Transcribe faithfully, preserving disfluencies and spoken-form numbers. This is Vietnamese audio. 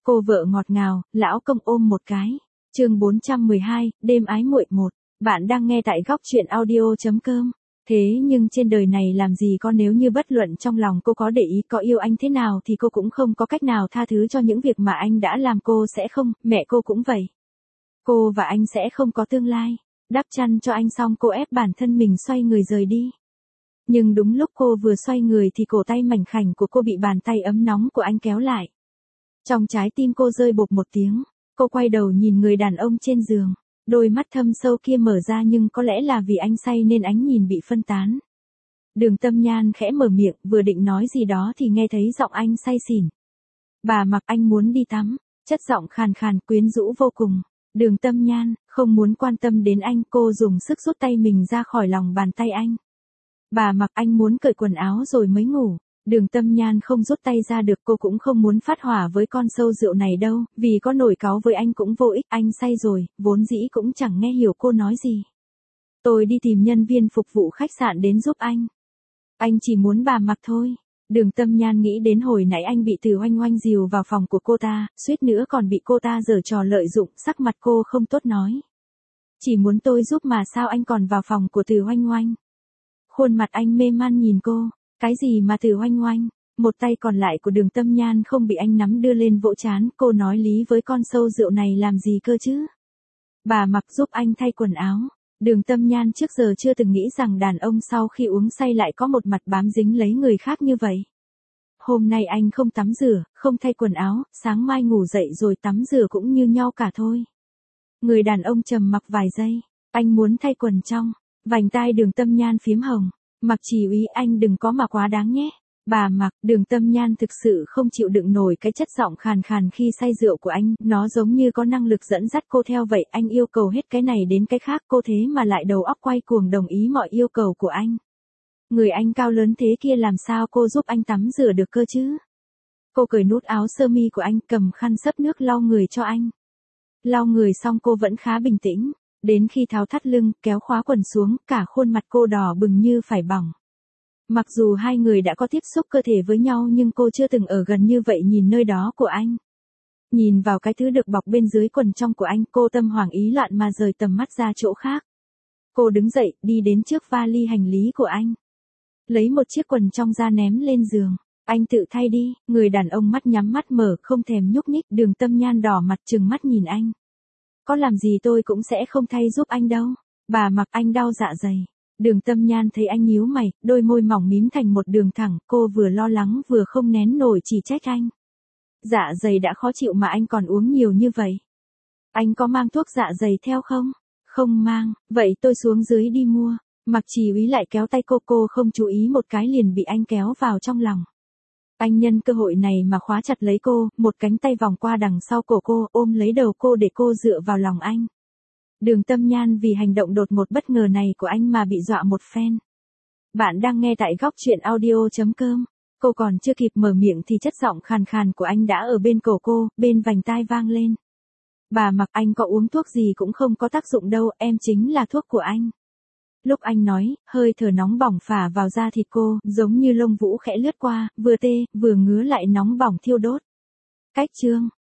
Cô vợ ngọt ngào, lão công ôm một cái. Chương bốn trăm mười hai, đêm ái muội một. Bạn đang nghe tại góc truyện audio chấm com. Thế nhưng trên đời này làm gì có nếu như bất luận trong lòng cô có để ý có yêu anh thế nào thì cô cũng không có cách nào tha thứ cho những việc mà anh đã làm. Cô sẽ không, mẹ cô cũng vậy. Cô và anh sẽ không có tương lai. Đắp chăn cho anh xong cô ép bản thân mình xoay người rời đi. Nhưng đúng lúc cô vừa xoay người thì cổ tay mảnh khảnh của cô bị bàn tay ấm nóng của anh kéo lại. Trong trái tim cô rơi bộp một tiếng, cô quay đầu nhìn người đàn ông trên giường. Đôi mắt thâm sâu kia mở ra nhưng có lẽ là vì anh say nên ánh nhìn bị phân tán. Đường Tâm Nhan khẽ mở miệng vừa định nói gì đó thì nghe thấy giọng anh say xỉn. Bà Mặc, anh muốn đi tắm, chất giọng khàn khàn quyến rũ vô cùng. Đường Tâm Nhan, không muốn quan tâm đến anh, cô dùng sức rút tay mình ra khỏi lòng bàn tay anh. Bà Mặc, anh muốn cởi quần áo rồi mới ngủ. Đường Tâm Nhan không rút tay ra được, cô cũng không muốn phát hỏa với con sâu rượu này đâu, vì có nổi cáu với anh cũng vô ích, anh say rồi, vốn dĩ cũng chẳng nghe hiểu cô nói gì. Tôi đi tìm nhân viên phục vụ khách sạn đến giúp anh. Anh chỉ muốn bà Mặc thôi. Đường Tâm Nhan nghĩ đến hồi nãy anh bị Từ Oanh Oanh dìu vào phòng của cô ta, suýt nữa còn bị cô ta giở trò lợi dụng, sắc mặt cô không tốt nói. Chỉ muốn tôi giúp mà sao anh còn vào phòng của Từ Oanh Oanh. Khuôn mặt anh mê man nhìn cô. Cái gì mà Từ Oanh Oanh? Một tay còn lại của Đường Tâm Nhan không bị anh nắm đưa lên vỗ trán, cô nói lý với con sâu rượu này làm gì cơ chứ? Bà Mặc giúp anh thay quần áo. Đường Tâm Nhan trước giờ chưa từng nghĩ rằng đàn ông sau khi uống say lại có một mặt bám dính lấy người khác như vậy. Hôm nay anh không tắm rửa, không thay quần áo, sáng mai ngủ dậy rồi tắm rửa cũng như nhau cả thôi. Người đàn ông trầm mặc vài giây, anh muốn thay quần trong. Vành tai Đường Tâm Nhan phím hồng. Mặc chỉ úy, anh đừng có mà quá đáng nhé. Bà Mặc, Đường Tâm Nhan thực sự không chịu đựng nổi cái chất giọng khàn khàn khi say rượu của anh, nó giống như có năng lực dẫn dắt cô theo vậy, anh yêu cầu hết cái này đến cái khác, cô thế mà lại đầu óc quay cuồng đồng ý mọi yêu cầu của anh. Người anh cao lớn thế kia làm sao cô giúp anh tắm rửa được cơ chứ? Cô cởi nút áo sơ mi của anh, cầm khăn xấp nước lau người cho anh. Lau người xong cô vẫn khá bình tĩnh. Đến khi tháo thắt lưng, kéo khóa quần xuống, cả khuôn mặt cô đỏ bừng như phải bỏng. Mặc dù hai người đã có tiếp xúc cơ thể với nhau nhưng cô chưa từng ở gần như vậy nhìn nơi đó của anh. Nhìn vào cái thứ được bọc bên dưới quần trong của anh, cô tâm hoảng ý loạn mà rời tầm mắt ra chỗ khác. Cô đứng dậy, đi đến trước vali hành lý của anh. Lấy một chiếc quần trong ra ném lên giường. Anh tự thay đi, người đàn ông mắt nhắm mắt mở không thèm nhúc nhích. Đường Tâm Nhan đỏ mặt trừng mắt nhìn anh. Có làm gì tôi cũng sẽ không thay giúp anh đâu. Bà Mặc, anh đau dạ dày. Đường Tâm Nhan thấy anh nhíu mày, đôi môi mỏng mím thành một đường thẳng, cô vừa lo lắng vừa không nén nổi chỉ trách anh. Dạ dày đã khó chịu mà anh còn uống nhiều như vậy. Anh có mang thuốc dạ dày theo không? Không mang, vậy tôi xuống dưới đi mua. Mặc Chỉ úy lại kéo tay cô, cô không chú ý một cái liền bị anh kéo vào trong lòng. Anh nhân cơ hội này mà khóa chặt lấy cô, một cánh tay vòng qua đằng sau cổ cô, ôm lấy đầu cô để cô dựa vào lòng anh. Đường Tâm Nhan vì hành động đột ngột bất ngờ này của anh mà bị dọa một phen. Bạn đang nghe tại góc truyện audio chấm com. Cô còn chưa kịp mở miệng thì chất giọng khàn khàn của anh đã ở bên cổ cô, bên vành tai vang lên. Bà Mặc, anh có uống thuốc gì cũng không có tác dụng đâu, em chính là thuốc của anh. Lúc anh nói, hơi thở nóng bỏng phả vào da thịt cô, giống như lông vũ khẽ lướt qua, vừa tê, vừa ngứa lại nóng bỏng thiêu đốt. Cách chương,